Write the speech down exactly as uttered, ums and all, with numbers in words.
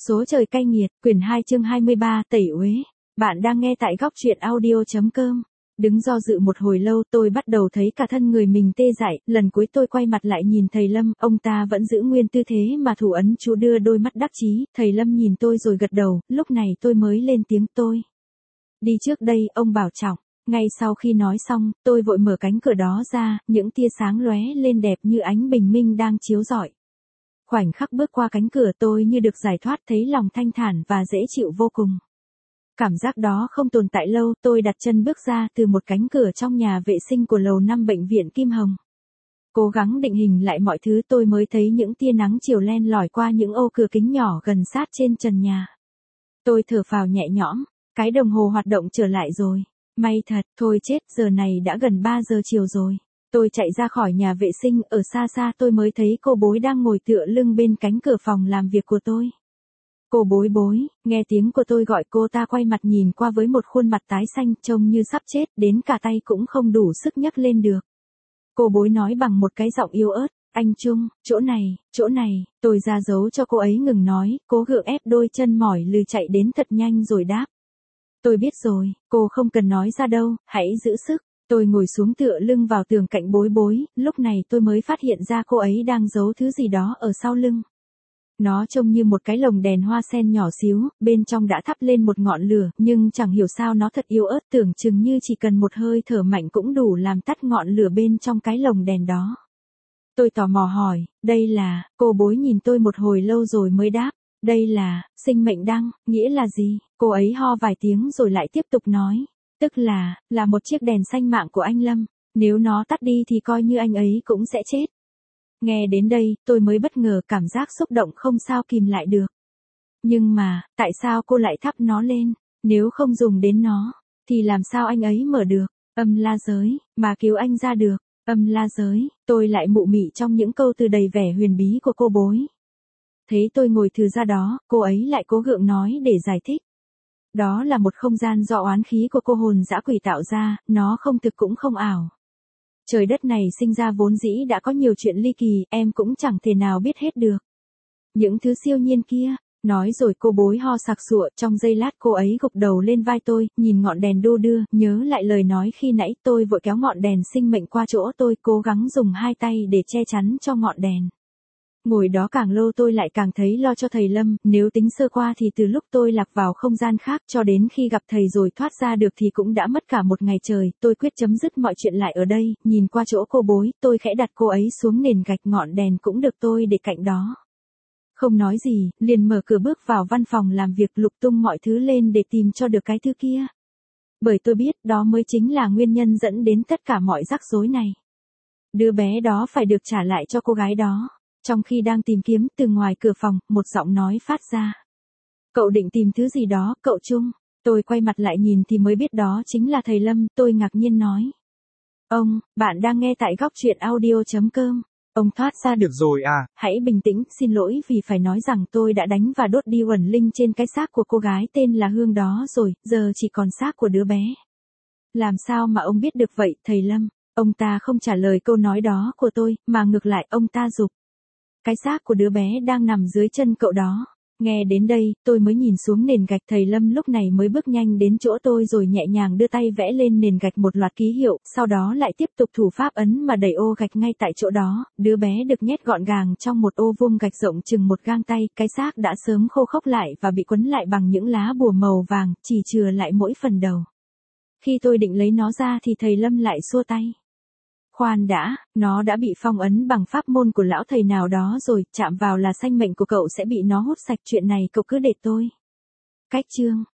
Số trời cay nghiệt, quyển hai chương hai mươi ba, tẩy uế. Bạn đang nghe tại góc truyện audio.com. Đứng do dự một hồi lâu, tôi bắt đầu thấy cả thân người mình tê dại, lần cuối tôi quay mặt lại nhìn thầy Lâm, ông ta vẫn giữ nguyên tư thế mà thủ ấn chú, đưa đôi mắt đắc chí. Thầy Lâm nhìn tôi rồi gật đầu, lúc này tôi mới lên tiếng tôi. Đi trước đây, ông bảo trọng. Ngay sau khi nói xong, tôi vội mở cánh cửa đó ra, những tia sáng lóe lên đẹp như ánh bình minh đang chiếu rọi. Khoảnh khắc bước qua cánh cửa, tôi như được giải thoát, thấy lòng thanh thản và dễ chịu vô cùng. Cảm giác đó không tồn tại lâu, tôi đặt chân bước ra từ một cánh cửa trong nhà vệ sinh của lầu năm bệnh viện Kim Hồng. Cố gắng định hình lại mọi thứ, tôi mới thấy những tia nắng chiều len lỏi qua những ô cửa kính nhỏ gần sát trên trần nhà. Tôi thở phào nhẹ nhõm, cái đồng hồ hoạt động trở lại rồi. May thật, thôi chết, giờ này đã gần ba giờ chiều rồi. Tôi chạy ra khỏi nhà vệ sinh, ở xa xa tôi mới thấy cô Bối đang ngồi tựa lưng bên cánh cửa phòng làm việc của tôi. Cô Bối Bối, nghe tiếng của tôi gọi, cô ta quay mặt nhìn qua với một khuôn mặt tái xanh, trông như sắp chết, đến cả tay cũng không đủ sức nhấc lên được. Cô Bối nói bằng một cái giọng yếu ớt, anh Trung, chỗ này, chỗ này. Tôi ra dấu cho cô ấy ngừng nói, cố gượng ép đôi chân mỏi lừ chạy đến thật nhanh rồi đáp. Tôi biết rồi, cô không cần nói ra đâu, hãy giữ sức. Tôi ngồi xuống tựa lưng vào tường cạnh Bối Bối, lúc này tôi mới phát hiện ra cô ấy đang giấu thứ gì đó ở sau lưng. Nó trông như một cái lồng đèn hoa sen nhỏ xíu, bên trong đã thắp lên một ngọn lửa, nhưng chẳng hiểu sao nó thật yếu ớt, tưởng chừng như chỉ cần một hơi thở mạnh cũng đủ làm tắt ngọn lửa bên trong cái lồng đèn đó. Tôi tò mò hỏi, đây là, cô Bối nhìn tôi một hồi lâu rồi mới đáp, đây là, sinh mệnh đăng, nghĩa là gì? Cô ấy ho vài tiếng rồi lại tiếp tục nói. Tức là, là một chiếc đèn xanh mạng của anh Lâm, nếu nó tắt đi thì coi như anh ấy cũng sẽ chết. Nghe đến đây, tôi mới bất ngờ, cảm giác xúc động không sao kìm lại được. Nhưng mà, tại sao cô lại thắp nó lên? Nếu không dùng đến nó, thì làm sao anh ấy mở được? Âm la giới, mà cứu anh ra được. Âm la giới, tôi lại mụ mị trong những câu từ đầy vẻ huyền bí của cô Bối. Thấy tôi ngồi thừ ra đó, cô ấy lại cố gượng nói để giải thích. Đó là một không gian do oán khí của cô hồn dã quỷ tạo ra, nó không thực cũng không ảo. Trời đất này sinh ra vốn dĩ đã có nhiều chuyện ly kỳ, em cũng chẳng thể nào biết hết được. Những thứ siêu nhiên kia, nói rồi cô Bối ho sặc sụa, trong giây lát cô ấy gục đầu lên vai tôi, nhìn ngọn đèn đô đưa, nhớ lại lời nói khi nãy, tôi vội kéo ngọn đèn sinh mệnh qua chỗ tôi, cố gắng dùng hai tay để che chắn cho ngọn đèn. Ngồi đó càng lâu tôi lại càng thấy lo cho thầy Lâm, nếu tính sơ qua thì từ lúc tôi lạc vào không gian khác cho đến khi gặp thầy rồi thoát ra được thì cũng đã mất cả một ngày trời. Tôi quyết chấm dứt mọi chuyện lại ở đây, nhìn qua chỗ cô Bối, tôi khẽ đặt cô ấy xuống nền gạch, ngọn đèn cũng được tôi để cạnh đó. Không nói gì, liền mở cửa bước vào văn phòng làm việc, lục tung mọi thứ lên để tìm cho được cái thứ kia. Bởi tôi biết đó mới chính là nguyên nhân dẫn đến tất cả mọi rắc rối này. Đứa bé đó phải được trả lại cho cô gái đó. Trong khi đang tìm kiếm, từ ngoài cửa phòng, một giọng nói phát ra. Cậu định tìm thứ gì đó, cậu Trung? Tôi quay mặt lại nhìn thì mới biết đó chính là thầy Lâm, tôi ngạc nhiên nói. Ông, bạn đang nghe tại góc truyện audio.com. Ông thoát ra được rồi à? Hãy bình tĩnh, xin lỗi vì phải nói rằng tôi đã đánh và đốt đi uẩn linh trên cái xác của cô gái tên là Hương đó rồi, giờ chỉ còn xác của đứa bé. Làm sao mà ông biết được vậy, thầy Lâm? Ông ta không trả lời câu nói đó của tôi, mà ngược lại ông ta giục. Cái xác của đứa bé đang nằm dưới chân cậu đó. Nghe đến đây, tôi mới nhìn xuống nền gạch, thầy Lâm lúc này mới bước nhanh đến chỗ tôi rồi nhẹ nhàng đưa tay vẽ lên nền gạch một loạt ký hiệu, sau đó lại tiếp tục thủ pháp ấn mà đẩy ô gạch ngay tại chỗ đó, đứa bé được nhét gọn gàng trong một ô vuông gạch rộng chừng một gang tay, cái xác đã sớm khô khốc lại và bị quấn lại bằng những lá bùa màu vàng, chỉ chừa lại mỗi phần đầu. Khi tôi định lấy nó ra thì thầy Lâm lại xua tay. Khoan đã, nó đã bị phong ấn bằng pháp môn của lão thầy nào đó rồi, chạm vào là sanh mệnh của cậu sẽ bị nó hút sạch, chuyện này cậu cứ để tôi. Cách chương,